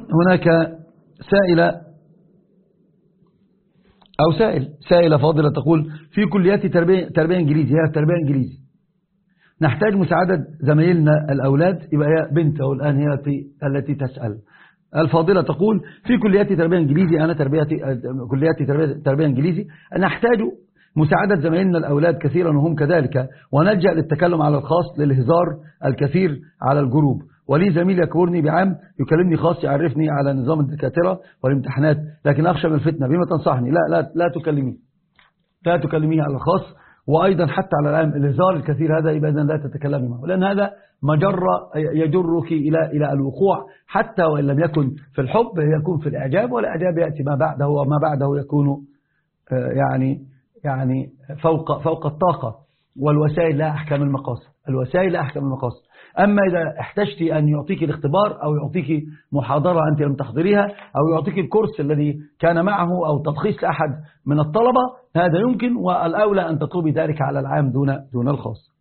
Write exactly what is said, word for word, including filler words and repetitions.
هناك سائلة أو سائل سائلة فاضلة تقول في كليات تربية, تربية إنجليزي، هي تربية إنجليزي نحتاج مساعدة زمايلنا الأولاد. يبقى هي بنت أو الآن هي التي تسأل. الفاضلة تقول في كليات تربية إنجليزي، أنا تربية كليات تربية, تربية إنجليزي نحتاج مساعدة زمايلنا الأولاد كثيرا وهم كذلك، ونلجأ للتكلم على الخاص للهزار الكثير على الجروب. ولي زميل يكبرني بعام يكلمني خاص يعرفني على نظام الدكاترة والامتحانات، لكن أخشى من الفتنة، بما تنصحني؟ لا لا لا تكلميه لا تكلميه على الخاص، وأيضا حتى على العام الهزار الكثير هذا يبقى إذن لا تتكلمي معه، لأن هذا مجرة يجرك إلى إلى الوقوع، حتى وإن لم يكن في الحب يكون في الإعجاب، والإعجاب يأتي ما بعده وما بعده يكون يعني يعني فوق فوق الطاقة. والوسائل لا أحكم المقاصد، الوسائل لا أحكم المقاصد. أما إذا احتجت أن يعطيك الاختبار أو يعطيك محاضرة أنت لم تحضريها أو يعطيك الكورس الذي كان معه أو تلخيص لأحد من الطلبة، هذا يمكن، والأولى أن تطلبي ذلك على العام دون دون الخاص.